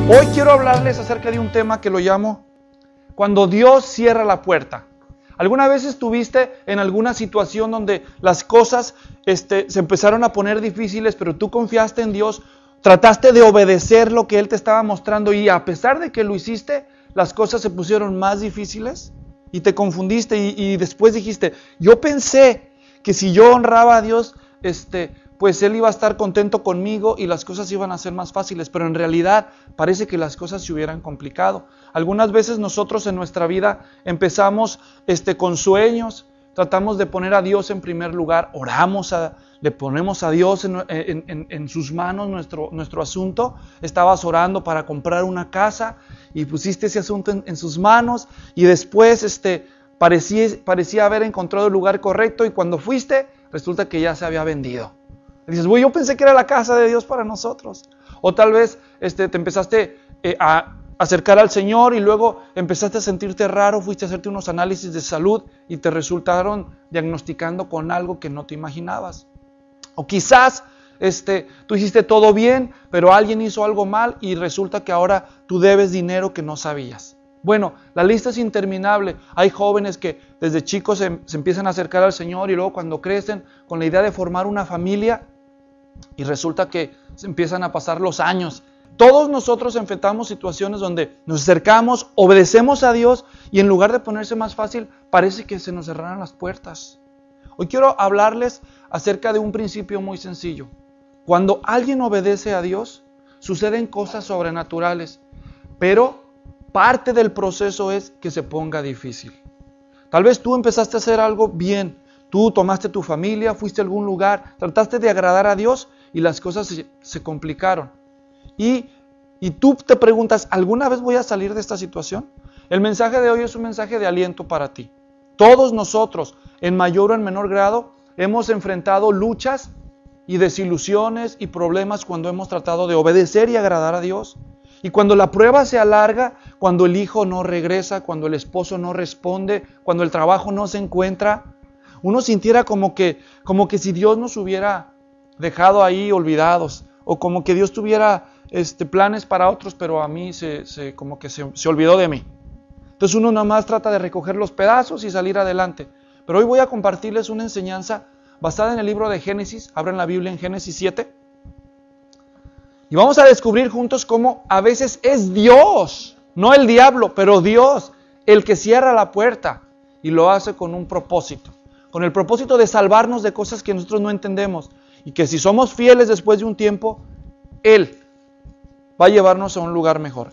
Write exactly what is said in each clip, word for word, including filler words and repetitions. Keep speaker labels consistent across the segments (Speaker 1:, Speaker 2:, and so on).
Speaker 1: Hoy quiero hablarles acerca de un tema que lo llamo cuando Dios cierra la puerta. ¿Alguna vez estuviste en alguna situación donde las cosas este, se empezaron a poner difíciles, pero tú confiaste en Dios, trataste de obedecer lo que Él te estaba mostrando y a pesar de que lo hiciste, las cosas se pusieron más difíciles y te confundiste y, y después dijiste, yo pensé que si yo honraba a Dios, este, pues Él iba a estar contento conmigo y las cosas iban a ser más fáciles, pero en realidad parece que las cosas se hubieran complicado. Algunas veces nosotros en nuestra vida empezamos este, con sueños, tratamos de poner a Dios en primer lugar, oramos, a, le ponemos a Dios en, en, en, en sus manos nuestro, nuestro asunto. Estabas orando para comprar una casa y pusiste ese asunto en, en sus manos y después este, parecía, parecía haber encontrado el lugar correcto y cuando fuiste resulta que ya se había vendido. Y dices, bueno, yo pensé que era la casa de Dios para nosotros. O tal vez este, te empezaste eh, a acercar al Señor y luego empezaste a sentirte raro, fuiste a hacerte unos análisis de salud y te resultaron diagnosticando con algo que no te imaginabas. O quizás este, tú hiciste todo bien, pero alguien hizo algo mal y resulta que ahora tú debes dinero que no sabías. Bueno, la lista es interminable. Hay jóvenes que desde chicos se, se empiezan a acercar al Señor y luego cuando crecen con la idea de formar una familia y resulta que se empiezan a pasar los años. Todos nosotros enfrentamos situaciones donde nos acercamos, obedecemos a Dios y en lugar de ponerse más fácil, parece que se nos cerraran las puertas. Hoy quiero hablarles acerca de un principio muy sencillo. Cuando alguien obedece a Dios, suceden cosas sobrenaturales, pero parte del proceso es que se ponga difícil. Tal vez tú empezaste a hacer algo bien, tú tomaste tu familia, fuiste a algún lugar, trataste de agradar a Dios y las cosas se, se complicaron. Y, y tú te preguntas, ¿alguna vez voy a salir de esta situación? El mensaje de hoy es un mensaje de aliento para ti. Todos nosotros, en mayor o en menor grado, hemos enfrentado luchas y desilusiones y problemas cuando hemos tratado de obedecer y agradar a Dios. Y cuando la prueba se alarga, cuando el hijo no regresa, cuando el esposo no responde, cuando el trabajo no se encuentra, uno sintiera como que, como que si Dios nos hubiera dejado ahí olvidados, o como que Dios tuviera este, planes para otros, pero a mí se, se, como que se, se olvidó de mí. Entonces uno nada más trata de recoger los pedazos y salir adelante. Pero hoy voy a compartirles una enseñanza basada en el libro de Génesis. Abran la Biblia en Génesis siete. Y vamos a descubrir juntos cómo a veces es Dios, no el diablo, pero Dios, el que cierra la puerta y lo hace con un propósito. Con el propósito de salvarnos de cosas que nosotros no entendemos. Y que si somos fieles después de un tiempo, Él va a llevarnos a un lugar mejor.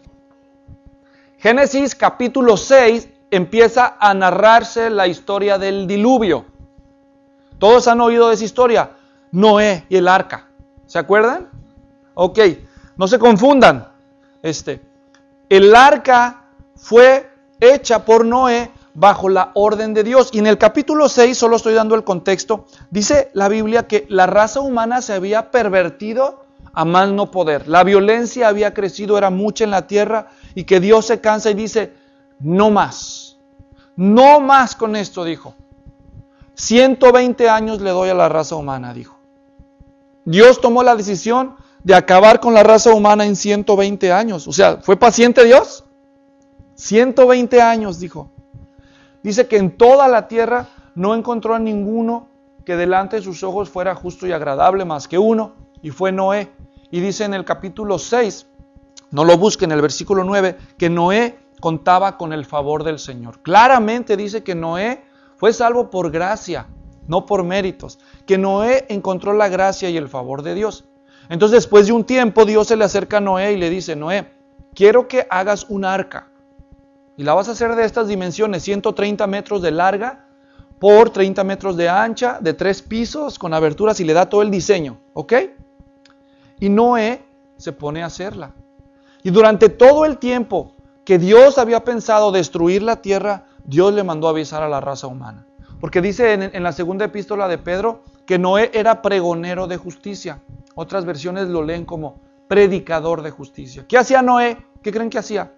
Speaker 1: Génesis capítulo seis empieza a narrarse la historia del diluvio. Todos han oído de esa historia. Noé y el arca. ¿Se acuerdan? Ok, no se confundan. Este, el arca fue hecha por Noé bajo la orden de Dios. Y en el capítulo seis, solo estoy dando el contexto, dice la Biblia que la raza humana se había pervertido a más no poder. La violencia había crecido, era mucha en la tierra y que Dios se cansa y dice, no más, no más con esto, dijo. ciento veinte años le doy a la raza humana, dijo. Dios tomó la decisión de acabar con la raza humana en ciento veinte años. O sea, ¿fue paciente Dios? ciento veinte años, dijo. Dice que en toda la tierra no encontró a ninguno que delante de sus ojos fuera justo y agradable más que uno, y fue Noé. Y dice en el capítulo seis, no lo busquen, en el versículo nueve, que Noé contaba con el favor del Señor. Claramente dice que Noé fue salvo por gracia, no por méritos. Que Noé encontró la gracia y el favor de Dios. Entonces después de un tiempo Dios se le acerca a Noé y le dice, Noé, quiero que hagas un arca. Y la vas a hacer de estas dimensiones, ciento treinta metros de larga por treinta metros de ancha, de tres pisos, con aberturas y le da todo el diseño, ¿ok? Y Noé se pone a hacerla. Y durante todo el tiempo que Dios había pensado destruir la tierra, Dios le mandó a avisar a la raza humana. Porque dice en, en la segunda epístola de Pedro que Noé era pregonero de justicia. Otras versiones lo leen como predicador de justicia. ¿Qué hacía Noé? ¿Qué creen que hacía?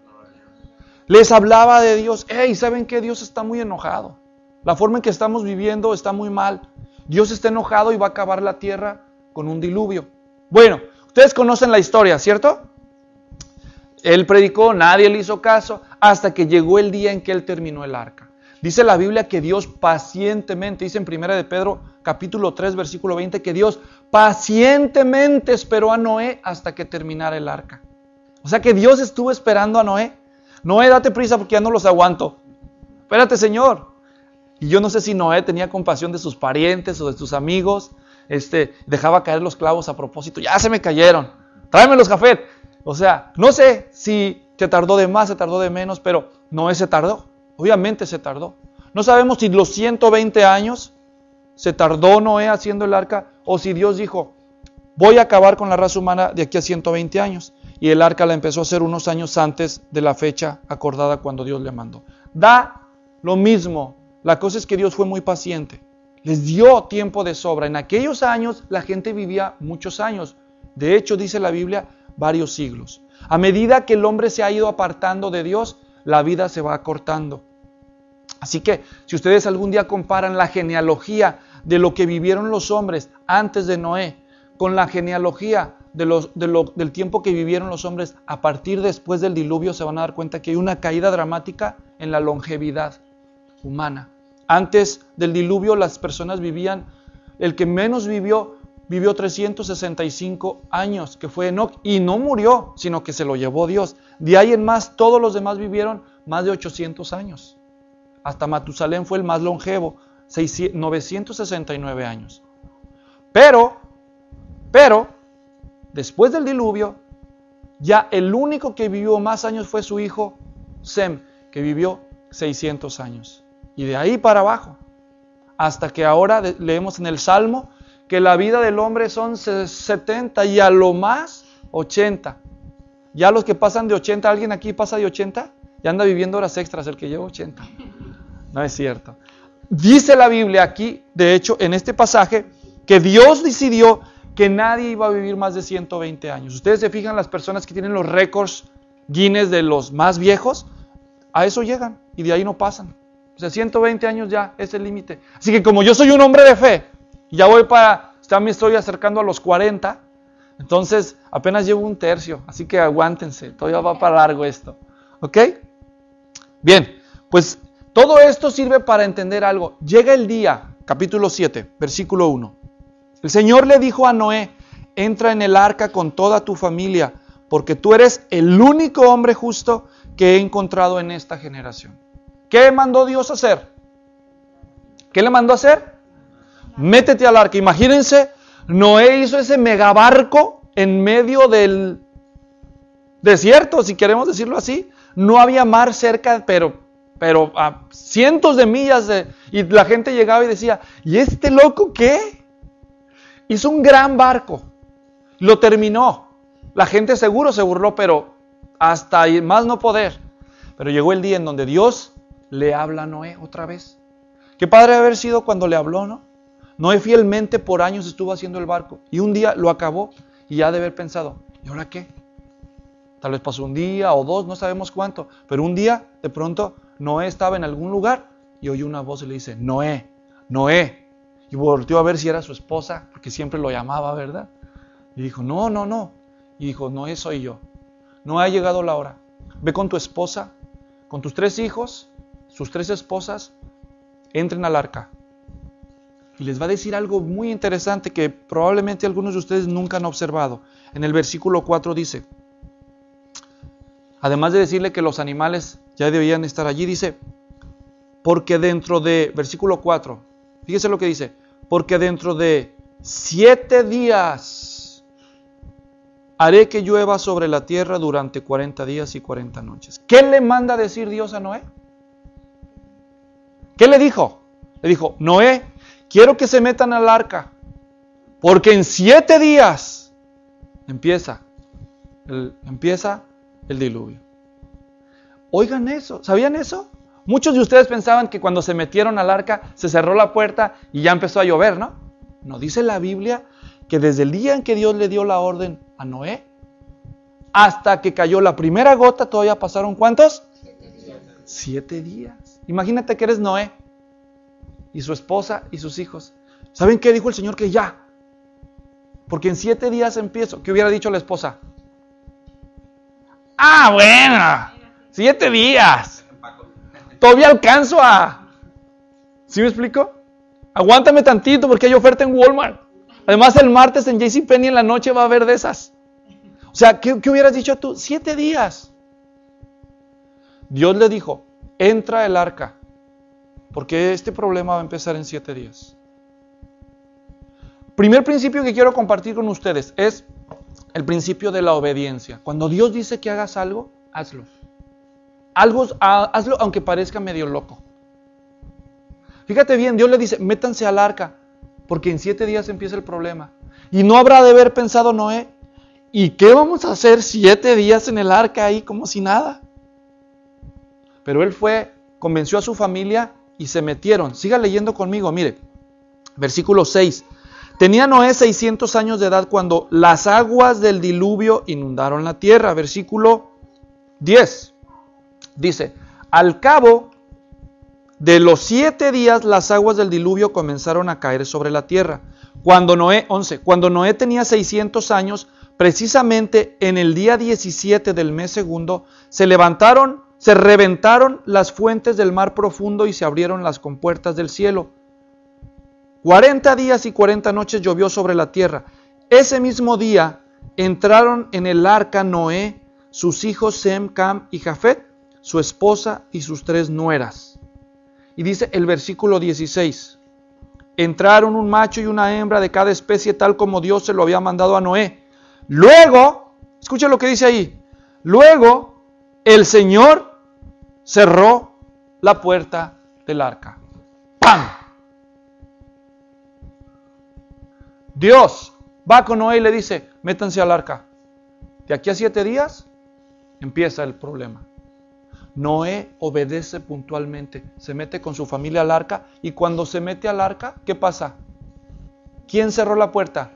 Speaker 1: Les hablaba de Dios. Hey, ¿saben qué? Dios está muy enojado. La forma en que estamos viviendo está muy mal. Dios está enojado y va a acabar la tierra con un diluvio. Bueno, ustedes conocen la historia, ¿cierto? él predicó, nadie le hizo caso, hasta que llegó el día en que él terminó el arca. Dice la Biblia que Dios pacientemente, dice en primera de Pedro capítulo tres versículo veinte, que Dios pacientemente esperó a Noé hasta que terminara el arca. O sea que Dios estuvo esperando a Noé. Noé, date prisa porque ya no los aguanto. Espérate, Señor. Y yo no sé si Noé tenía compasión de sus parientes o de sus amigos. Este, dejaba caer los clavos a propósito. Ya se me cayeron. Tráemelos, Jafet. O sea, no sé si se tardó de más, se tardó de menos, pero Noé se tardó. Obviamente se tardó. No sabemos si los ciento veinte años se tardó Noé haciendo el arca o si Dios dijo, voy a acabar con la raza humana de aquí a ciento veinte años. Y el arca la empezó a hacer unos años antes de la fecha acordada cuando Dios le mandó. Da lo mismo. La cosa es que Dios fue muy paciente. Les dio tiempo de sobra. En aquellos años la gente vivía muchos años. De hecho, dice la Biblia, varios siglos. A medida que el hombre se ha ido apartando de Dios, la vida se va acortando. Así que, si ustedes algún día comparan la genealogía de lo que vivieron los hombres antes de Noé con la genealogía de los, de lo, del tiempo que vivieron los hombres a partir después del diluvio, se van a dar cuenta que hay una caída dramática en la longevidad humana. Antes del diluvio las personas vivían, el que menos vivió, vivió trescientos sesenta y cinco años, que fue Enoc, y no murió, sino que se lo llevó Dios. De ahí en más, todos los demás vivieron más de ochocientos años. Hasta Matusalén fue el más longevo, novecientos sesenta y nueve años. Pero, pero, después del diluvio, ya el único que vivió más años fue su hijo Sem, que vivió seiscientos años. Y de ahí para abajo, hasta que ahora leemos en el Salmo que la vida del hombre son setenta y a lo más ochenta. Ya los que pasan de ochenta, ¿alguien aquí pasa de ochenta? Ya anda viviendo horas extras el que lleva ochenta. No es cierto. Dice la Biblia aquí, de hecho, en este pasaje, que Dios decidió que nadie iba a vivir más de ciento veinte años. Ustedes se fijan, las personas que tienen los récords Guinness de los más viejos, a eso llegan y de ahí no pasan. O sea, ciento veinte años ya es el límite. Así que como yo soy un hombre de fe, y ya voy para, ya me estoy acercando a los cuarenta, entonces apenas llevo un tercio, así que aguántense, todavía va para largo esto. ¿Ok? Bien, pues todo esto sirve para entender algo. Llega el día, capítulo siete, versículo uno. El Señor le dijo a Noé, entra en el arca con toda tu familia, porque tú eres el único hombre justo que he encontrado en esta generación. ¿Qué mandó Dios hacer? ¿Qué le mandó hacer? Métete al arca. Imagínense, Noé hizo ese megabarco en medio del desierto, si queremos decirlo así. No había mar cerca, pero, pero a cientos de millas de, y la gente llegaba y decía, ¿y este loco qué? Hizo un gran barco, lo terminó. La gente seguro se burló, pero hasta más no poder. Pero llegó el día en donde Dios le habla a Noé otra vez. Qué padre haber sido cuando le habló, ¿no? Noé fielmente por años estuvo haciendo el barco y un día lo acabó y ya de haber pensado, ¿y ahora qué? Tal vez pasó un día o dos, no sabemos cuánto, pero un día de pronto Noé estaba en algún lugar y oyó una voz y le dice, Noé, Noé. Y volteó a ver si era su esposa, porque siempre lo llamaba, ¿verdad? Y dijo, no, no, no. Y dijo, Noé soy yo. No ha llegado la hora. Ve con tu esposa, con tus tres hijos, sus tres esposas, entren al arca. Y les va a decir algo muy interesante que probablemente algunos de ustedes nunca han observado. En el versículo cuatro dice, además de decirle que los animales ya debían estar allí, dice, porque dentro de, versículo cuatro, fíjese lo que dice, porque dentro de siete días haré que llueva sobre la tierra durante cuarenta días y cuarenta noches. ¿Qué le manda a decir Dios a Noé? ¿Qué le dijo? Le dijo, Noé, quiero que se metan al arca, porque en siete días empieza el, empieza el diluvio. Oigan eso, ¿sabían eso? Muchos de ustedes pensaban que cuando se metieron al arca se cerró la puerta y ya empezó a llover, ¿no? No, dice la Biblia que desde el día en que Dios le dio la orden a Noé, hasta que cayó la primera gota, todavía pasaron ¿cuántos? Siete días. Siete días. Imagínate que eres Noé y su esposa y sus hijos. ¿Saben qué dijo el Señor? Que ya. Porque en siete días empiezo. ¿Qué hubiera dicho la esposa? Ah, bueno, siete días. Todavía alcanzo a... ¿Sí me explico? Aguántame tantito porque hay oferta en Walmart. Además el martes en JCPenney en la noche va a haber de esas. O sea, ¿qué, qué hubieras dicho tú? Siete días. Dios le dijo, entra el arca, porque este problema va a empezar en siete días. Primer principio que quiero compartir con ustedes es el principio de la obediencia. Cuando Dios dice que hagas algo, hazlo. Algo, hazlo aunque parezca medio loco. Fíjate bien, Dios le dice, métanse al arca, porque en siete días empieza el problema. Y no habrá de haber pensado Noé, ¿y qué vamos a hacer siete días en el arca ahí como si nada? Pero él fue, convenció a su familia y se metieron. Siga leyendo conmigo, mire, versículo seis. Tenía Noé seiscientos años de edad cuando las aguas del diluvio inundaron la tierra. Versículo diez. Dice, al cabo de los siete días las aguas del diluvio comenzaron a caer sobre la tierra. Cuando Noé, once, cuando Noé tenía seiscientos años, precisamente en el día diecisiete del mes segundo, se levantaron, se reventaron las fuentes del mar profundo y se abrieron las compuertas del cielo. Cuarenta días y cuarenta noches llovió sobre la tierra. Ese mismo día entraron en el arca Noé, sus hijos Sem, Cam y Jafet, su esposa y sus tres nueras. Y dice el versículo dieciséis, entraron un macho y una hembra de cada especie tal como Dios se lo había mandado a Noé. Luego, escucha lo que dice ahí, luego el Señor cerró la puerta del arca. ¡Pam! Dios va con Noé y le dice, métanse al arca. De aquí a siete días empieza el problema. Noé obedece puntualmente, se mete con su familia al arca y cuando se mete al arca, ¿qué pasa? ¿Quién cerró la puerta?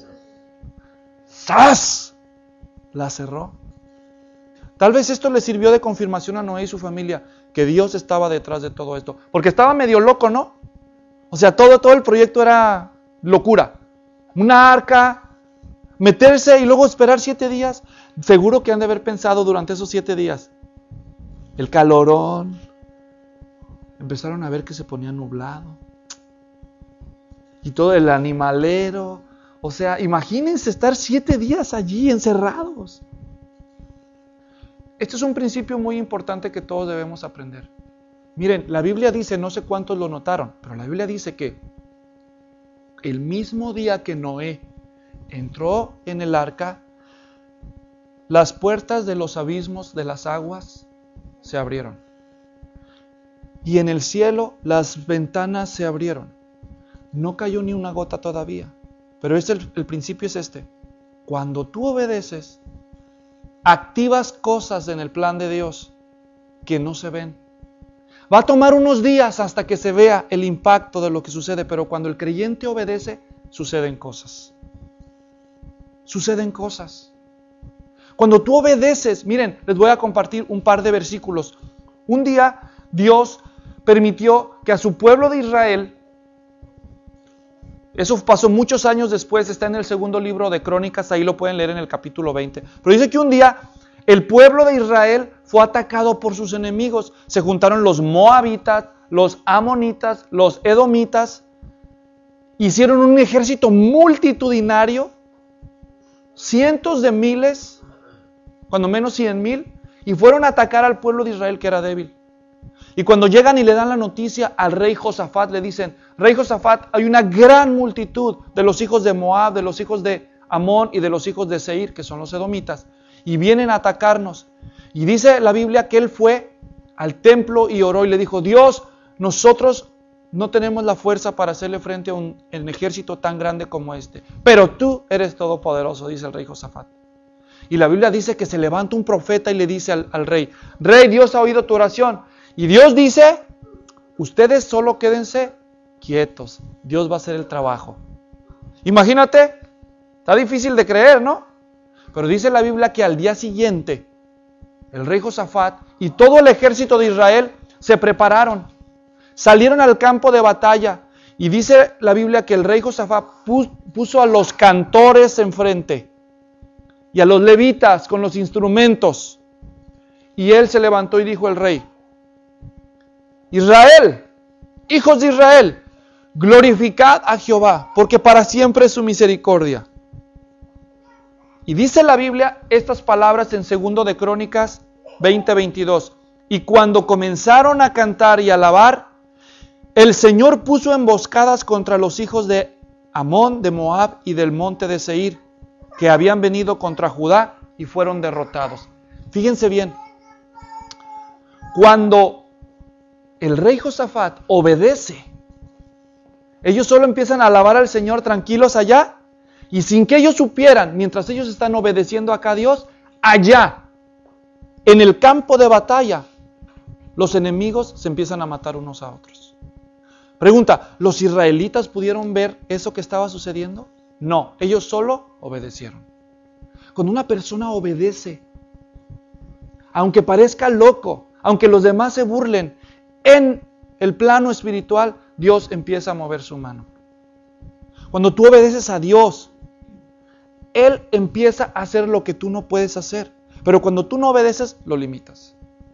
Speaker 1: ¡Sas! La cerró. Tal vez esto le sirvió de confirmación a Noé y su familia, que Dios estaba detrás de todo esto. Porque estaba medio loco, ¿no? O sea, todo, todo el proyecto era locura. Una arca, meterse y luego esperar siete días. Seguro que han de haber pensado durante esos siete días. El calorón. Empezaron a ver que se ponía nublado. Y todo el animalero. O sea, imagínense estar siete días allí encerrados. Este es un principio muy importante que todos debemos aprender. Miren, la Biblia dice, no sé cuántos lo notaron, pero la Biblia dice que el mismo día que Noé entró en el arca, las puertas de los abismos de las aguas se abrieron. Y en el cielo las ventanas se abrieron. No cayó ni una gota todavía. Pero es el, el principio es este. Cuando tú obedeces, activas cosas en el plan de Dios que no se ven. Va a tomar unos días hasta que se vea el impacto de lo que sucede, pero cuando el creyente obedece, suceden cosas. Suceden cosas. Cuando tú obedeces, miren, les voy a compartir un par de versículos. Un día Dios permitió que a su pueblo de Israel, eso pasó muchos años después, está en el segundo libro de Crónicas, ahí lo pueden leer en el capítulo veinte. Pero dice que un día el pueblo de Israel fue atacado por sus enemigos. Se juntaron los moabitas, los amonitas, los edomitas. Hicieron un ejército multitudinario, cientos de miles, cuando menos cien mil, y fueron a atacar al pueblo de Israel que era débil. Y cuando llegan y le dan la noticia al rey Josafat, le dicen, rey Josafat, hay una gran multitud de los hijos de Moab, de los hijos de Amón y de los hijos de Seir, que son los edomitas, y vienen a atacarnos. Y dice la Biblia que él fue al templo y oró y le dijo, Dios, nosotros no tenemos la fuerza para hacerle frente a un, un ejército tan grande como este, pero tú eres todopoderoso, dice el rey Josafat. Y la Biblia dice que se levanta un profeta y le dice al, al rey, rey, Dios ha oído tu oración. Y Dios dice, ustedes solo quédense quietos, Dios va a hacer el trabajo. Imagínate, está difícil de creer, ¿no? Pero dice la Biblia que al día siguiente, el rey Josafat y todo el ejército de Israel se prepararon, salieron al campo de batalla. Y dice la Biblia que el rey Josafat puso a los cantores enfrente y a los levitas con los instrumentos. Y él se levantó y dijo el rey: Israel, hijos de Israel, glorificad a Jehová, porque para siempre es su misericordia. Y dice la Biblia estas palabras en segundo de Crónicas veinte veintidós. Y cuando comenzaron a cantar y alabar, el Señor puso emboscadas contra los hijos de Amón, de Moab y del monte de Seir, que habían venido contra Judá y fueron derrotados. Fíjense bien, cuando el rey Josafat obedece, ellos solo empiezan a alabar al Señor tranquilos allá, y sin que ellos supieran, mientras ellos están obedeciendo acá a Dios, allá, en el campo de batalla, los enemigos se empiezan a matar unos a otros. Pregunta, ¿los israelitas pudieron ver eso que estaba sucediendo? No, ellos solo obedecieron. Cuando una persona obedece, aunque parezca loco, aunque los demás se burlen, en el plano espiritual, Dios empieza a mover su mano. Cuando tú obedeces a Dios, Él empieza a hacer lo que tú no puedes hacer. Pero cuando tú no obedeces, lo limitas.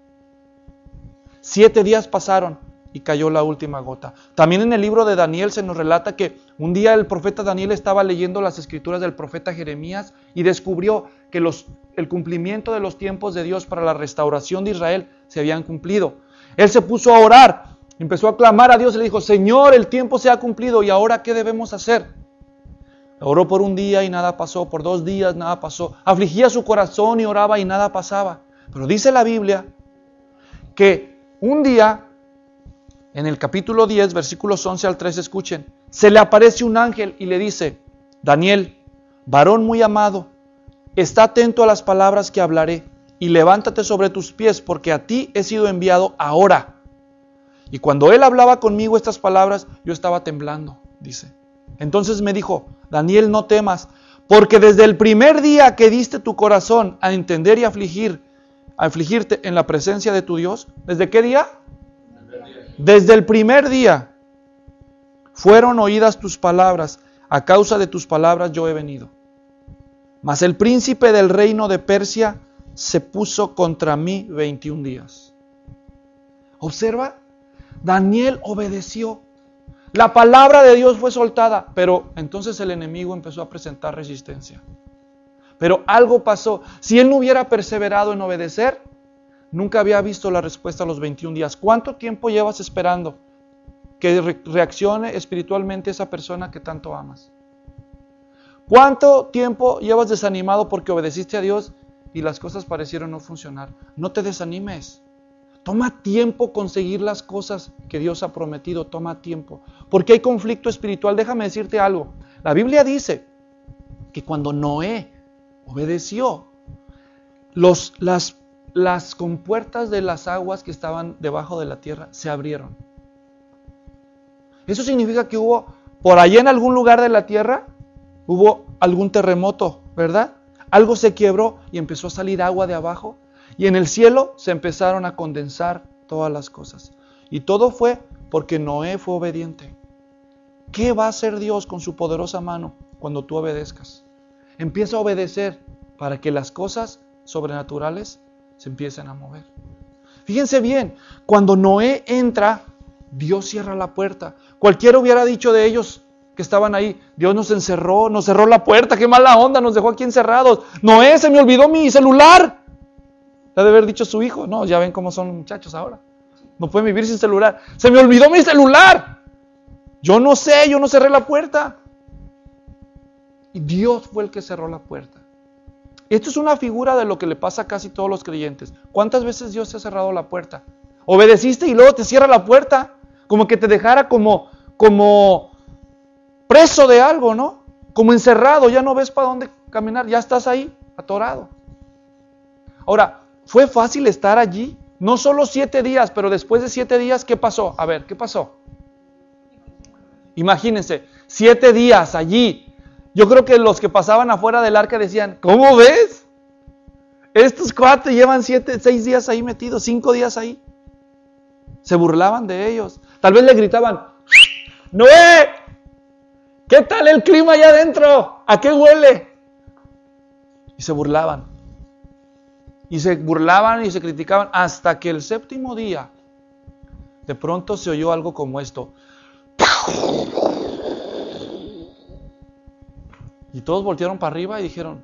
Speaker 1: Siete días pasaron y cayó la última gota. También en el libro de Daniel se nos relata que un día el profeta Daniel estaba leyendo las escrituras del profeta Jeremías y descubrió que los, el cumplimiento de los tiempos de Dios para la restauración de Israel se habían cumplido. Él se puso a orar, empezó a clamar a Dios y le dijo: Señor, el tiempo se ha cumplido, ¿y ahora qué debemos hacer? Oró por un día y nada pasó, por dos días nada pasó. Afligía su corazón y oraba y nada pasaba. Pero dice la Biblia que un día, en el capítulo diez, versículos once al trece, escuchen, se le aparece un ángel y le dice: Daniel, varón muy amado, está atento a las palabras que hablaré y levántate sobre tus pies, porque a ti he sido enviado ahora. Y cuando él hablaba conmigo estas palabras, yo estaba temblando, dice. Entonces me dijo: Daniel, no temas, porque desde el primer día que diste tu corazón a entender y afligir, a afligirte en la presencia de tu Dios, ¿desde qué día? Desde el primer día fueron oídas tus palabras, a causa de tus palabras yo he venido. Mas el príncipe del reino de Persia se puso contra mí veintiún días. Observa, Daniel obedeció. La palabra de Dios fue soltada, pero entonces el enemigo empezó a presentar resistencia. Pero algo pasó. Si él no hubiera perseverado en obedecer, nunca había visto la respuesta a los veintiún días. ¿Cuánto tiempo llevas esperando que re- reaccione espiritualmente esa persona que tanto amas? ¿Cuánto tiempo llevas desanimado porque obedeciste a Dios y las cosas parecieron no funcionar? No te desanimes. Toma tiempo conseguir las cosas que Dios ha prometido. Toma tiempo. Porque hay conflicto espiritual. Déjame decirte algo. La Biblia dice que cuando Noé obedeció, los, las, las compuertas de las aguas que estaban debajo de la tierra se abrieron. Eso significa que hubo, por allá en algún lugar de la tierra, hubo algún terremoto, ¿verdad? Algo se quebró y empezó a salir agua de abajo. Y en el cielo se empezaron a condensar todas las cosas. Y todo fue porque Noé fue obediente. ¿Qué va a hacer Dios con su poderosa mano cuando tú obedezcas? Empieza a obedecer para que las cosas sobrenaturales se empiecen a mover. Fíjense bien, cuando Noé entra, Dios cierra la puerta. Cualquiera hubiera dicho de ellos que estaban ahí: Dios nos encerró, nos cerró la puerta, qué mala onda, nos dejó aquí encerrados. Noé, se me olvidó mi celular. Le ha de haber dicho su hijo. No, ya ven cómo son los muchachos ahora. No pueden vivir sin celular. Se me olvidó mi celular. Yo no sé, yo no cerré la puerta. Y Dios fue el que cerró la puerta. Esto es una figura de lo que le pasa a casi todos los creyentes. ¿Cuántas veces Dios te ha cerrado la puerta? Obedeciste y luego te cierra la puerta. Como que te dejara como, como preso de algo, ¿no? Como encerrado, ya no ves para dónde caminar, ya estás ahí, atorado. Ahora, ¿fue fácil estar allí? No solo siete días, pero después de siete días, ¿qué pasó? A ver, ¿qué pasó? Imagínense, siete días allí. Yo creo que los que pasaban afuera del arca decían: ¿cómo ves? Estos cuatro llevan siete, seis días ahí metidos, cinco días ahí. Se burlaban de ellos. Tal vez le gritaban: ¡Noé! ¿Qué tal el clima allá adentro? ¿A qué huele? Y se burlaban. Y se burlaban y se criticaban hasta que el séptimo día, de pronto se oyó algo como esto. Y todos voltearon para arriba y dijeron,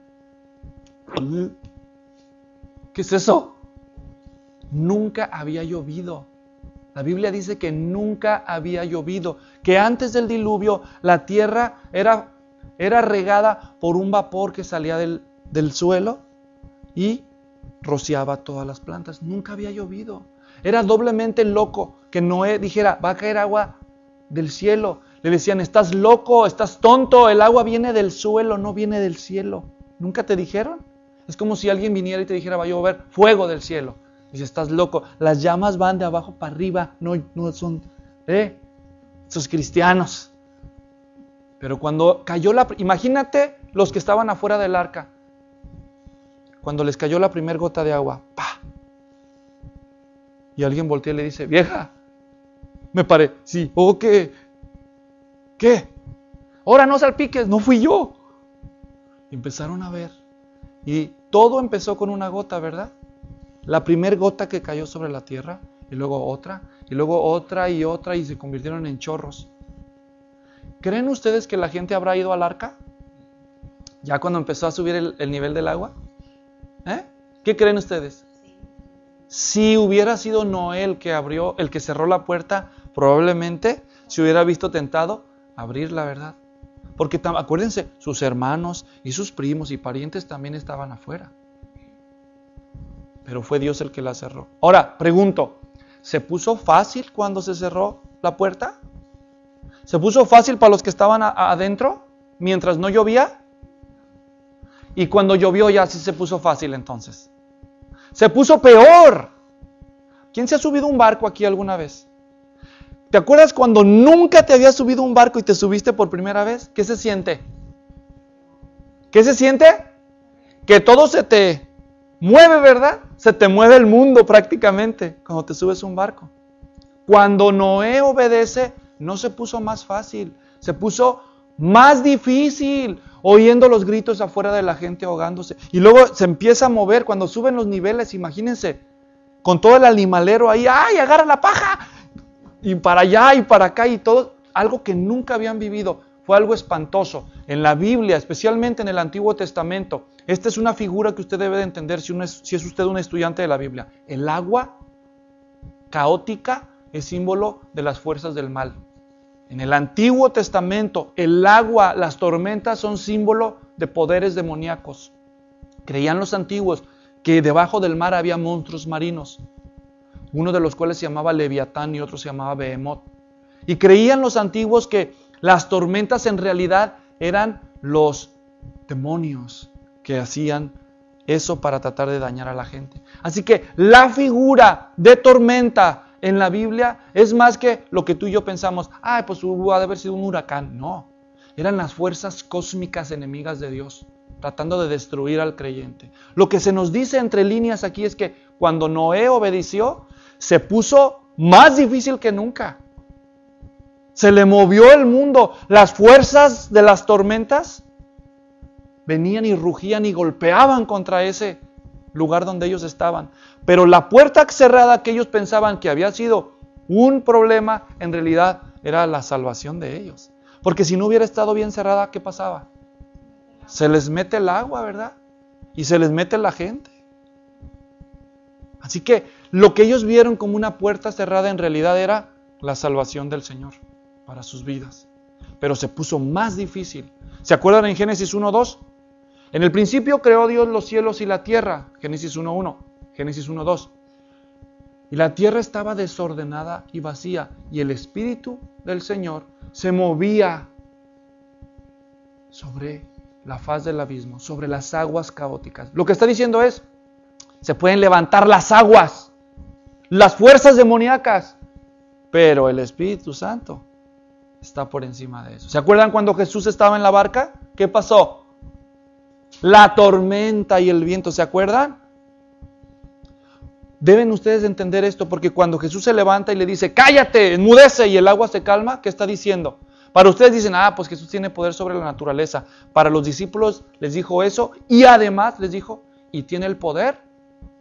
Speaker 1: ¿qué es eso? Nunca había llovido. La Biblia dice que nunca había llovido, que antes del diluvio la tierra era, era regada por un vapor que salía del, del suelo y rociaba todas las plantas. Nunca había llovido. Era doblemente loco que Noé dijera, va a caer agua del cielo. Le decían, estás loco, estás tonto, el agua viene del suelo, no viene del cielo. ¿Nunca te dijeron? Es como si alguien viniera y te dijera, va a llover fuego del cielo. Dice, estás loco, las llamas van de abajo para arriba, no, no son, ¿eh? Esos cristianos. Pero cuando cayó la, imagínate los que estaban afuera del arca, cuando les cayó la primera gota de agua, ¡pah! Y alguien voltea y le dice, vieja, me paré, sí, ¿o qué? ¿Qué? Ahora no salpiques, no fui yo. Y empezaron a ver, y todo empezó con una gota, ¿verdad? La primera gota que cayó sobre la tierra, y luego otra, y luego otra y otra, y se convirtieron en chorros. ¿Creen ustedes que la gente habrá ido al arca? Ya cuando empezó a subir el, el nivel del agua. ¿Eh? ¿Qué creen ustedes? Si hubiera sido Noé el que abrió, el que cerró la puerta, probablemente se hubiera visto tentado a abrir, la verdad. Porque acuérdense, sus hermanos y sus primos y parientes también estaban afuera. Pero fue Dios el que la cerró. Ahora, pregunto, ¿se puso fácil cuando se cerró la puerta? ¿Se puso fácil para los que estaban a, a, adentro mientras no llovía? Y cuando llovió ya sí se puso fácil entonces. Se puso peor. ¿Quién se ha subido a un barco aquí alguna vez? ¿Te acuerdas cuando nunca te habías subido a un barco y te subiste por primera vez? ¿Qué se siente? ¿Qué se siente? Que todo se te mueve, ¿verdad? Se te mueve el mundo prácticamente cuando te subes a un barco. Cuando Noé obedece, no se puso más fácil, se puso más difícil, oyendo los gritos afuera de la gente ahogándose. Y luego se empieza a mover cuando suben los niveles, imagínense, con todo el animalero ahí, ¡ay, agarra la paja! Y para allá y para acá y todo, algo que nunca habían vivido. Fue algo espantoso. En la Biblia, especialmente en el Antiguo Testamento, esta es una figura que usted debe de entender si, uno es, si es usted un estudiante de la Biblia. El agua caótica es símbolo de las fuerzas del mal. En el Antiguo Testamento, el agua, las tormentas son símbolo de poderes demoníacos. Creían los antiguos que debajo del mar había monstruos marinos, uno de los cuales se llamaba Leviatán y otro se llamaba Behemoth. Y creían los antiguos que las tormentas en realidad eran los demonios que hacían eso para tratar de dañar a la gente. Así que la figura de tormenta en la Biblia es más que lo que tú y yo pensamos, ah, pues hubo de haber sido un huracán. No, eran las fuerzas cósmicas enemigas de Dios, tratando de destruir al creyente. Lo que se nos dice entre líneas aquí es que cuando Noé obedeció, se puso más difícil que nunca. Se le movió el mundo. Las fuerzas de las tormentas venían y rugían y golpeaban contra ese lugar donde ellos estaban. Pero la puerta cerrada que ellos pensaban que había sido un problema, en realidad era la salvación de ellos. Porque si no hubiera estado bien cerrada, ¿qué pasaba? Se les mete el agua, ¿verdad? Y se les mete la gente. Así que lo que ellos vieron como una puerta cerrada en realidad era la salvación del Señor para sus vidas. Pero se puso más difícil. ¿Se acuerdan en Génesis uno dos? En el principio creó Dios los cielos y la tierra. Génesis uno uno, Génesis uno dos. Y la tierra estaba desordenada y vacía, y el Espíritu del Señor se movía sobre la faz del abismo, sobre las aguas caóticas. Lo que está diciendo es, se pueden levantar las aguas, las fuerzas demoníacas, pero el Espíritu Santo está por encima de eso. ¿Se acuerdan cuando Jesús estaba en la barca? ¿Qué pasó? La tormenta y el viento, ¿se acuerdan? Deben ustedes entender esto, porque cuando Jesús se levanta y le dice, cállate, enmudece, y el agua se calma, ¿qué está diciendo? Para ustedes dicen, ah, pues Jesús tiene poder sobre la naturaleza. Para los discípulos les dijo eso, y además les dijo, y tiene el poder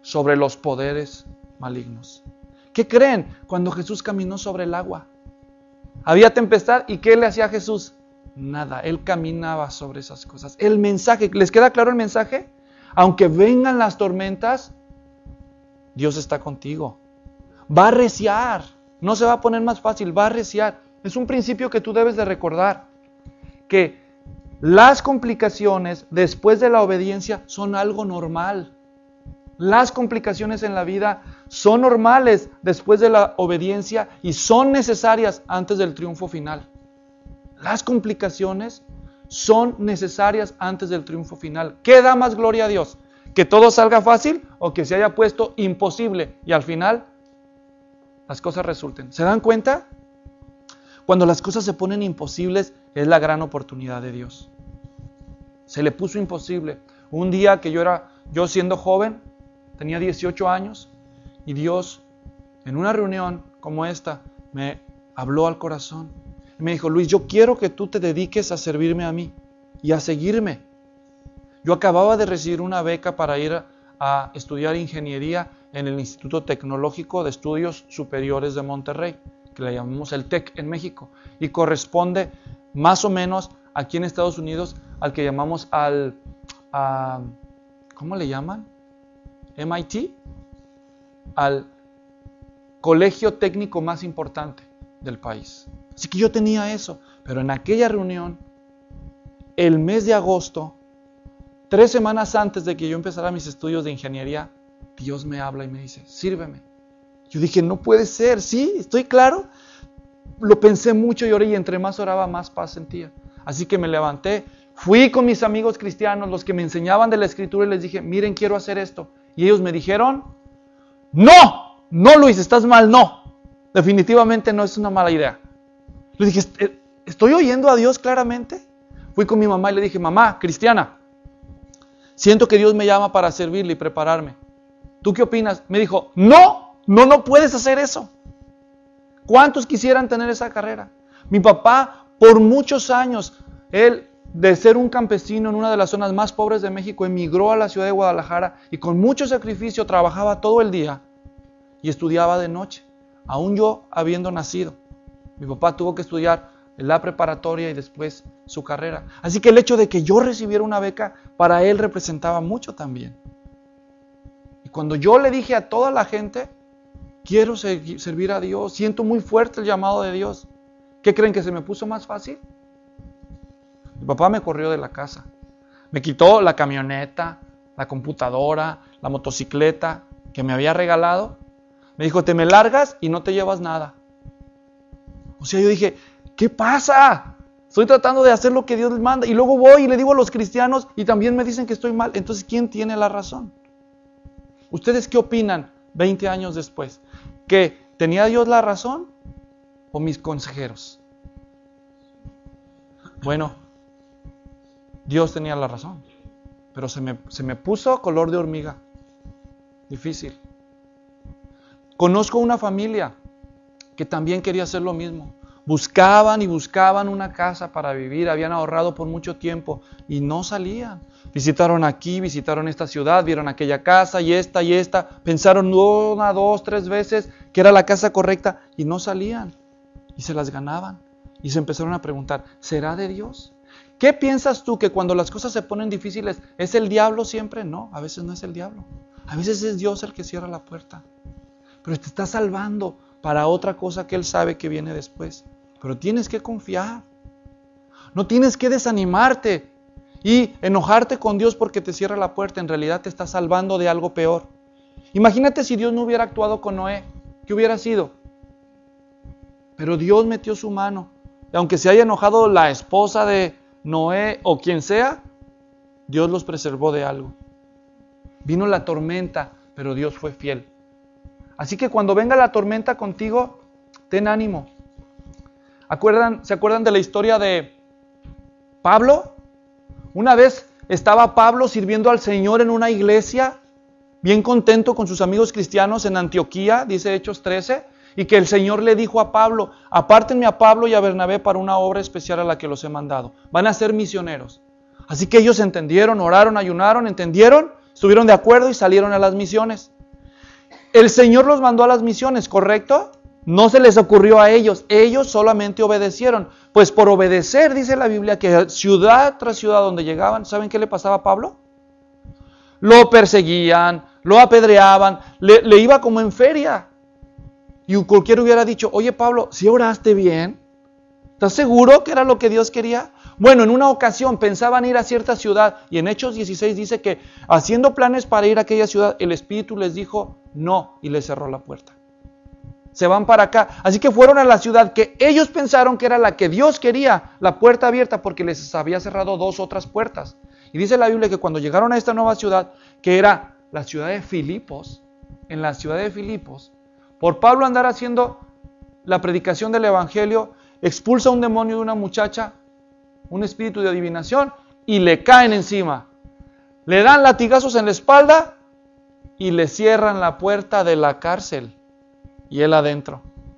Speaker 1: sobre los poderes malignos. ¿Qué creen? Cuando Jesús caminó sobre el agua, había tempestad, ¿y qué le hacía a Jesús? Nada, Él caminaba sobre esas cosas. El mensaje, ¿les queda claro el mensaje? Aunque vengan las tormentas, Dios está contigo. Va a arreciar, no se va a poner más fácil, va a arreciar. Es un principio que tú debes de recordar, que las complicaciones después de la obediencia son algo normal. Las complicaciones en la vida son normales después de la obediencia y son necesarias antes del triunfo final. Las complicaciones son necesarias antes del triunfo final. ¿Qué da más gloria a Dios? ¿Que todo salga fácil o que se haya puesto imposible y al final las cosas resulten? ¿Se dan cuenta? Cuando las cosas se ponen imposibles es la gran oportunidad de Dios. Se le puso imposible. Un día que yo era, yo siendo joven, tenía dieciocho años y Dios en una reunión como esta me habló al corazón. Y me dijo, Luis, yo quiero que tú te dediques a servirme a mí y a seguirme. Yo acababa de recibir una beca para ir a, a estudiar ingeniería en el Instituto Tecnológico de Estudios Superiores de Monterrey, que le llamamos el TEC en México, y corresponde más o menos aquí en Estados Unidos al que llamamos al, a, ¿cómo le llaman? M I T, al colegio técnico más importante del país. Así que yo tenía eso, pero en aquella reunión, el mes de agosto, tres semanas antes de que yo empezara mis estudios de ingeniería, Dios me habla y me dice, sírveme. Yo dije, no puede ser, sí, estoy claro. Lo pensé mucho y oré, y entre más oraba, más paz sentía. Así que me levanté, fui con mis amigos cristianos, los que me enseñaban de la Escritura, y les dije, miren, quiero hacer esto. Y ellos me dijeron, no, no Luis, estás mal, no. Definitivamente no es una mala idea. Le dije, ¿estoy oyendo a Dios claramente? Fui con mi mamá y le dije, mamá, cristiana, siento que Dios me llama para servirle y prepararme. ¿Tú qué opinas? Me dijo, no, no, no puedes hacer eso. ¿Cuántos quisieran tener esa carrera? Mi papá, por muchos años, él, de ser un campesino en una de las zonas más pobres de México, emigró a la ciudad de Guadalajara y con mucho sacrificio trabajaba todo el día y estudiaba de noche, aún yo habiendo nacido. Mi papá tuvo que estudiar en la preparatoria y después su carrera. Así que el hecho de que yo recibiera una beca, para él representaba mucho también. Y cuando yo le dije a toda la gente, quiero servir a Dios, siento muy fuerte el llamado de Dios, ¿qué creen que se me puso más fácil? Mi papá me corrió de la casa. Me quitó la camioneta, la computadora, la motocicleta que me había regalado. Me dijo, te me largas y no te llevas nada. O sea, yo dije, ¿qué pasa? Estoy tratando de hacer lo que Dios les manda. Y luego voy y le digo a los cristianos y también me dicen que estoy mal. Entonces, ¿quién tiene la razón? ¿Ustedes qué opinan veinte años después? ¿Que tenía Dios la razón o mis consejeros? Bueno, Dios tenía la razón, pero se me, se me puso color de hormiga. Difícil. Conozco una familia que también quería hacer lo mismo. Buscaban y buscaban una casa para vivir, habían ahorrado por mucho tiempo y no salían. Visitaron aquí, visitaron esta ciudad, vieron aquella casa y esta y esta. Pensaron una, dos, tres veces que era la casa correcta y no salían. Y se las ganaban. Y se empezaron a preguntar, ¿será de Dios? ¿Qué piensas tú, que cuando las cosas se ponen difíciles es el diablo siempre? No, a veces no es el diablo. A veces es Dios el que cierra la puerta. Pero te está salvando para otra cosa que Él sabe que viene después. Pero tienes que confiar. No tienes que desanimarte y enojarte con Dios porque te cierra la puerta. En realidad te está salvando de algo peor. Imagínate si Dios no hubiera actuado con Noé. ¿Qué hubiera sido? Pero Dios metió su mano. Y aunque se haya enojado la esposa de Noé o quien sea, Dios los preservó de algo. Vino la tormenta, pero Dios fue fiel. Así que cuando venga la tormenta contigo, ten ánimo. ¿Acuerdan, ¿Se acuerdan de la historia de Pablo? Una vez estaba Pablo sirviendo al Señor en una iglesia, bien contento con sus amigos cristianos en Antioquía, dice Hechos trece, y que el Señor le dijo a Pablo, apártenme a Pablo y a Bernabé para una obra especial a la que los he mandado. Van a ser misioneros. Así que ellos entendieron, oraron, ayunaron, entendieron, estuvieron de acuerdo y salieron a las misiones. El Señor los mandó a las misiones, ¿correcto? No se les ocurrió a ellos, ellos solamente obedecieron. Pues por obedecer, dice la Biblia, que ciudad tras ciudad donde llegaban, ¿saben qué le pasaba a Pablo? Lo perseguían, lo apedreaban, le, le iba como en feria. Y cualquiera hubiera dicho, oye Pablo, ¿sí oraste bien? ¿Estás seguro que era lo que Dios quería? Bueno, en una ocasión pensaban ir a cierta ciudad y en Hechos dieciséis dice que haciendo planes para ir a aquella ciudad, el Espíritu les dijo no y les cerró la puerta. Se van para acá. Así que fueron a la ciudad que ellos pensaron que era la que Dios quería, la puerta abierta, porque les había cerrado dos otras puertas. Y dice la Biblia que cuando llegaron a esta nueva ciudad, que era la ciudad de Filipos, en la ciudad de Filipos, por Pablo andar haciendo la predicación del Evangelio, expulsa un demonio de una muchacha, un espíritu de adivinación, y le caen encima. Le dan latigazos en la espalda y le cierran la puerta de la cárcel. Y él adentro.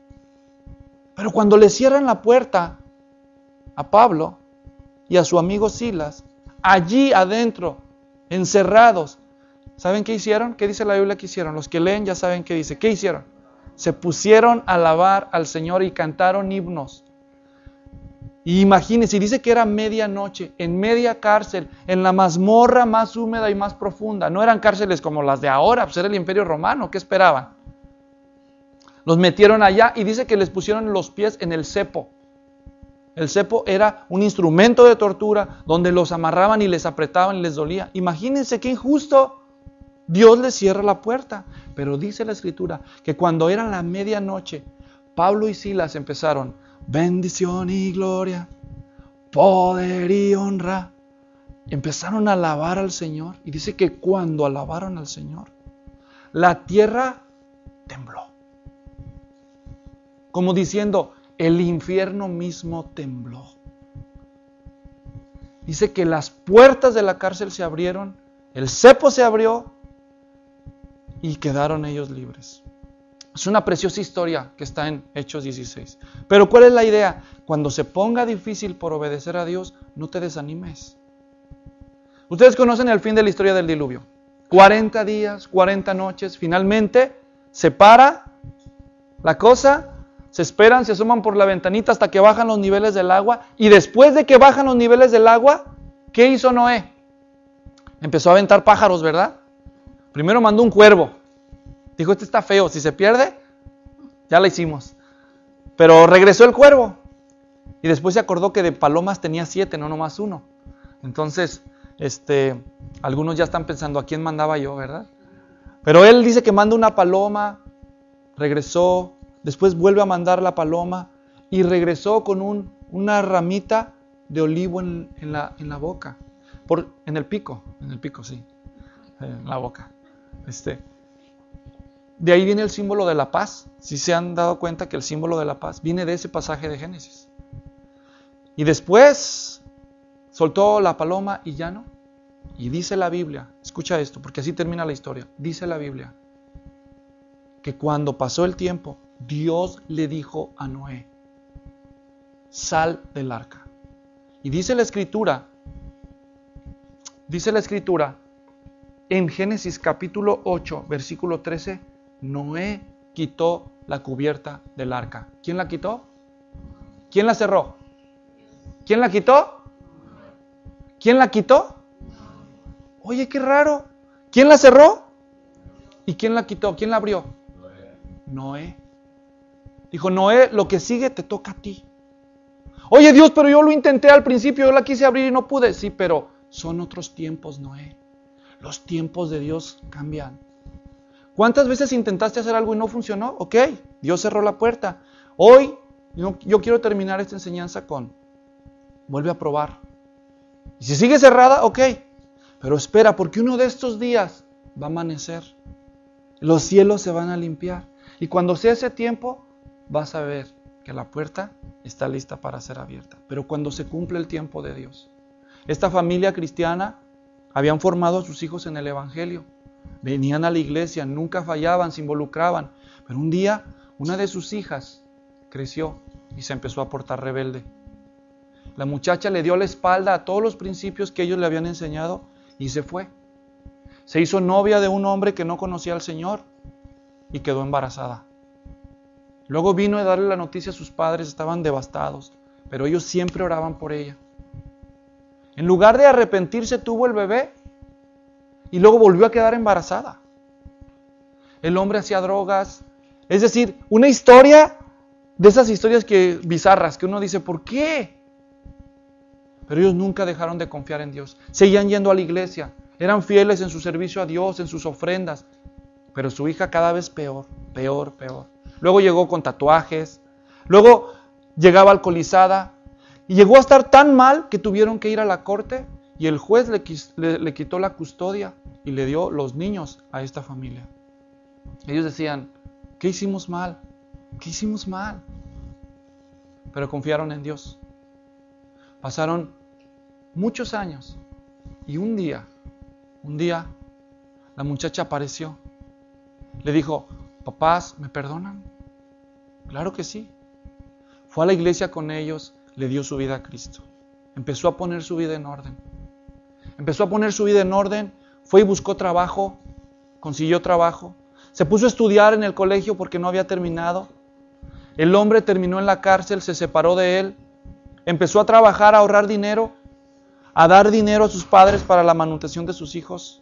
Speaker 1: Pero cuando le cierran la puerta a Pablo y a su amigo Silas, allí adentro, encerrados, ¿saben qué hicieron? ¿Qué dice la Biblia que hicieron? Los que leen ya saben qué dice. ¿Qué hicieron? Se pusieron a alabar al Señor y cantaron himnos. Y imagínense, dice que era medianoche, en media cárcel, en la mazmorra más húmeda y más profunda. No eran cárceles como las de ahora, pues era el Imperio Romano. ¿Qué esperaban? Los metieron allá y dice que les pusieron los pies en el cepo. El cepo era un instrumento de tortura donde los amarraban y les apretaban y les dolía. Imagínense qué injusto. Dios les cierra la puerta. Pero dice la Escritura que cuando era la medianoche, Pablo y Silas empezaron, bendición y gloria, poder y honra. Empezaron a alabar al Señor. Y dice que cuando alabaron al Señor, la tierra tembló. Como diciendo, el infierno mismo tembló. Dice que las puertas de la cárcel se abrieron, el cepo se abrió y quedaron ellos libres. Es una preciosa historia que está en Hechos dieciséis. Pero ¿cuál es la idea? Cuando se ponga difícil por obedecer a Dios, no te desanimes. Ustedes conocen el fin de la historia del diluvio. cuarenta días, cuarenta noches, finalmente se para la cosa. Se esperan, se asoman por la ventanita hasta que bajan los niveles del agua. Y después de que bajan los niveles del agua, ¿qué hizo Noé? Empezó a aventar pájaros, ¿verdad? Primero mandó un cuervo. Dijo, este está feo, si se pierde, ya la hicimos. Pero regresó el cuervo. Y después se acordó que de palomas tenía siete, no nomás uno. Entonces, este, algunos ya están pensando, ¿a quién mandaba yo, verdad? Pero él dice que manda una paloma, regresó. Después vuelve a mandar la paloma y regresó con un, una ramita de olivo en, en, la, en la boca. Por, en el pico, en el pico, sí. En la boca. Este, de ahí viene el símbolo de la paz. Si se han dado cuenta que el símbolo de la paz viene de ese pasaje de Génesis. Y después soltó la paloma y ya no. Y dice la Biblia, escucha esto, porque así termina la historia. Dice la Biblia que cuando pasó el tiempo, Dios le dijo a Noé, sal del arca. Y dice la Escritura, dice la Escritura, en Génesis capítulo ocho, versículo trece, Noé quitó la cubierta del arca. ¿Quién la quitó? ¿Quién la cerró? ¿Quién la quitó? ¿Quién la quitó? Oye, qué raro. ¿Quién la cerró? ¿Y quién la quitó? ¿Quién la abrió? Noé. Dijo, Noé, lo que sigue te toca a ti. Oye Dios, pero yo lo intenté al principio, yo la quise abrir y no pude. Sí, pero son otros tiempos, Noé. Los tiempos de Dios cambian. ¿Cuántas veces intentaste hacer algo y no funcionó? Ok, Dios cerró la puerta. Hoy yo, yo quiero terminar esta enseñanza con, vuelve a probar. Y si sigue cerrada, ok. Pero espera, porque uno de estos días va a amanecer. Los cielos se van a limpiar. Y cuando sea ese tiempo, vas a ver que la puerta está lista para ser abierta. Pero cuando se cumple el tiempo de Dios. Esta familia cristiana habían formado a sus hijos en el Evangelio. Venían a la iglesia, nunca fallaban, se involucraban. Pero un día, una de sus hijas creció y se empezó a portar rebelde. La muchacha le dio la espalda a todos los principios que ellos le habían enseñado y se fue. Se hizo novia de un hombre que no conocía al Señor. y quedó embarazada. Luego vino a darle la noticia a sus padres, estaban devastados, pero ellos siempre oraban por ella. En lugar de arrepentirse, tuvo el bebé y luego volvió a quedar embarazada. El hombre hacía drogas, es decir, una historia de esas historias que bizarras, que uno dice, ¿por qué? Pero ellos nunca dejaron de confiar en Dios. Seguían yendo a la iglesia, eran fieles en su servicio a Dios, en sus ofrendas. Pero su hija cada vez peor, peor, peor. Luego llegó con tatuajes, luego llegaba alcoholizada y llegó a estar tan mal que tuvieron que ir a la corte y el juez le, le, le quitó la custodia y le dio los niños a esta familia. Ellos decían, ¿qué hicimos mal? ¿Qué hicimos mal? Pero confiaron en Dios. Pasaron muchos años y un día, un día, la muchacha apareció. Le dijo, papás, ¿me perdonan? Claro que sí. Fue a la iglesia con ellos, le dio su vida a Cristo. Empezó a poner su vida en orden. Empezó a poner su vida en orden, fue y buscó trabajo, consiguió trabajo. Se puso a estudiar en el colegio porque no había terminado. El hombre terminó en la cárcel, se separó de él. Empezó a trabajar, a ahorrar dinero, a dar dinero a sus padres para la manutención de sus hijos.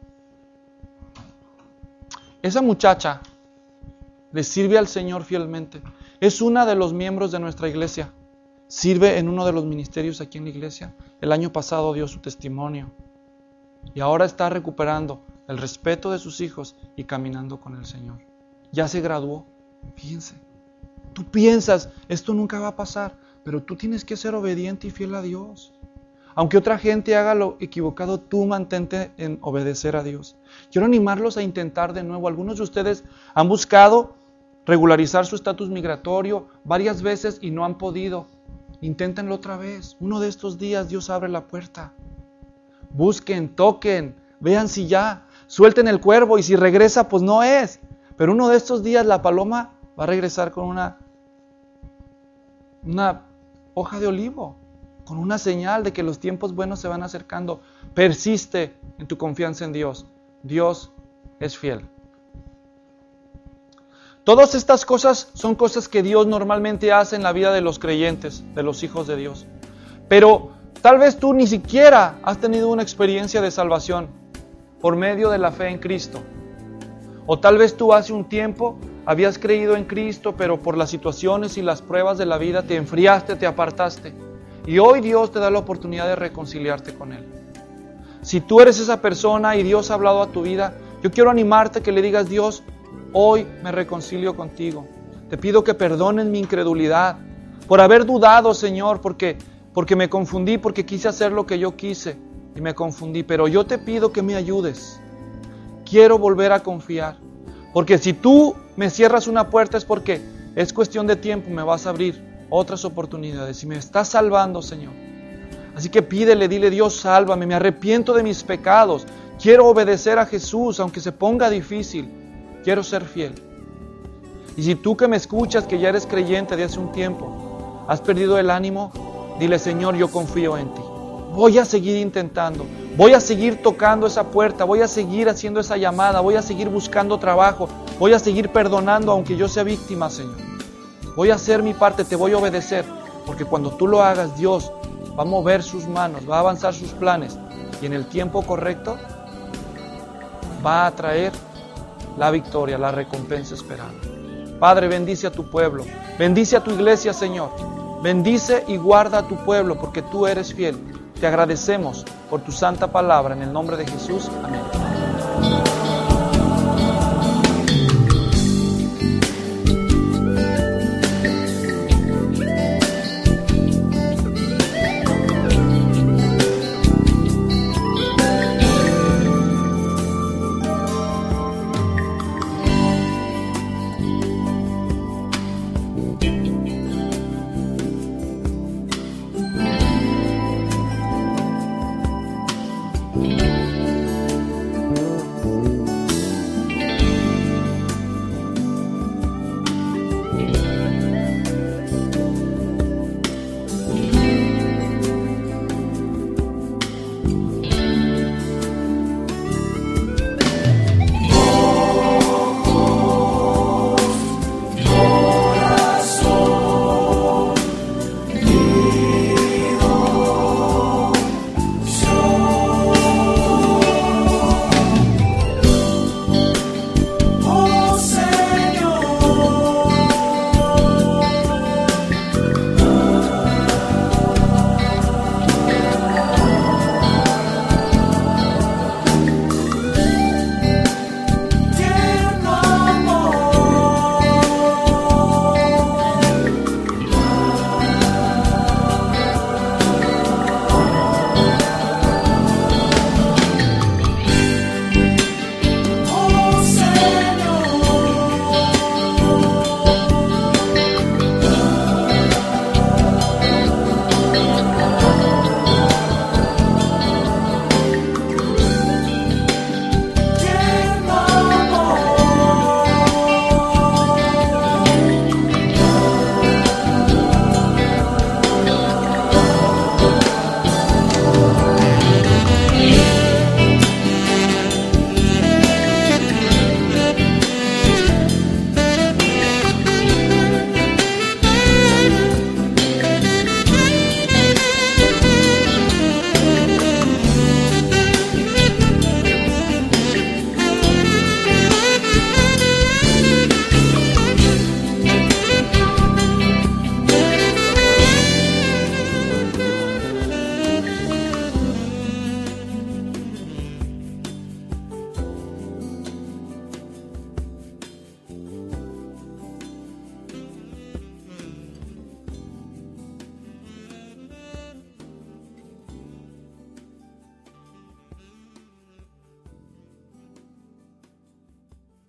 Speaker 1: Esa muchacha le sirve al Señor fielmente. Es una de los miembros de nuestra iglesia. Sirve en uno de los ministerios aquí en la iglesia. El año pasado dio su testimonio. Y ahora está recuperando el respeto de sus hijos y caminando con el Señor. Ya se graduó. Fíjense. Tú piensas, esto nunca va a pasar, pero tú tienes que ser obediente y fiel a Dios. Aunque otra gente haga lo equivocado, tú mantente en obedecer a Dios. Quiero animarlos a intentar de nuevo. Algunos de ustedes han buscado regularizar su estatus migratorio varias veces y no han podido. Inténtenlo otra vez. Uno de estos días Dios abre la puerta. Busquen, toquen, vean si ya, suelten el cuervo y si regresa, pues no es. Pero uno de estos días la paloma va a regresar con una, una hoja de olivo, con una señal de que los tiempos buenos se van acercando. Persiste en tu confianza en Dios. Dios es fiel. Todas estas cosas son cosas que Dios normalmente hace en la vida de los creyentes, de los hijos de Dios. Pero tal vez tú ni siquiera has tenido una experiencia de salvación por medio de la fe en Cristo. O tal vez tú hace un tiempo habías creído en Cristo, pero por las situaciones y las pruebas de la vida te enfriaste, te apartaste. Y hoy Dios te da la oportunidad de reconciliarte con Él. Si tú eres esa persona y Dios ha hablado a tu vida, yo quiero animarte que le digas, Dios, hoy me reconcilio contigo. Te pido que perdones mi incredulidad por haber dudado, Señor, porque, porque me confundí, porque quise hacer lo que yo quise y me confundí. Pero yo te pido que me ayudes. Quiero volver a confiar. Porque si tú me cierras una puerta es porque es cuestión de tiempo, me vas a abrir otras oportunidades y me estás salvando, Señor. Así que pídele, dile, Dios, sálvame, me arrepiento de mis pecados. Quiero obedecer a Jesús, aunque se ponga difícil. Quiero ser fiel. Y si tú que me escuchas, que ya eres creyente de hace un tiempo, has perdido el ánimo, dile, Señor, yo confío en ti. Voy a seguir intentando, voy a seguir tocando esa puerta, voy a seguir haciendo esa llamada, voy a seguir buscando trabajo, voy a seguir perdonando aunque yo sea víctima, Señor. Voy a hacer mi parte, te voy a obedecer, porque cuando tú lo hagas, Dios va a mover sus manos, va a avanzar sus planes y en el tiempo correcto va a traer la victoria, la recompensa esperada. Padre, bendice a tu pueblo, bendice a tu iglesia, Señor. Bendice y guarda a tu pueblo porque tú eres fiel. Te agradecemos por tu santa palabra en el nombre de Jesús. Amén.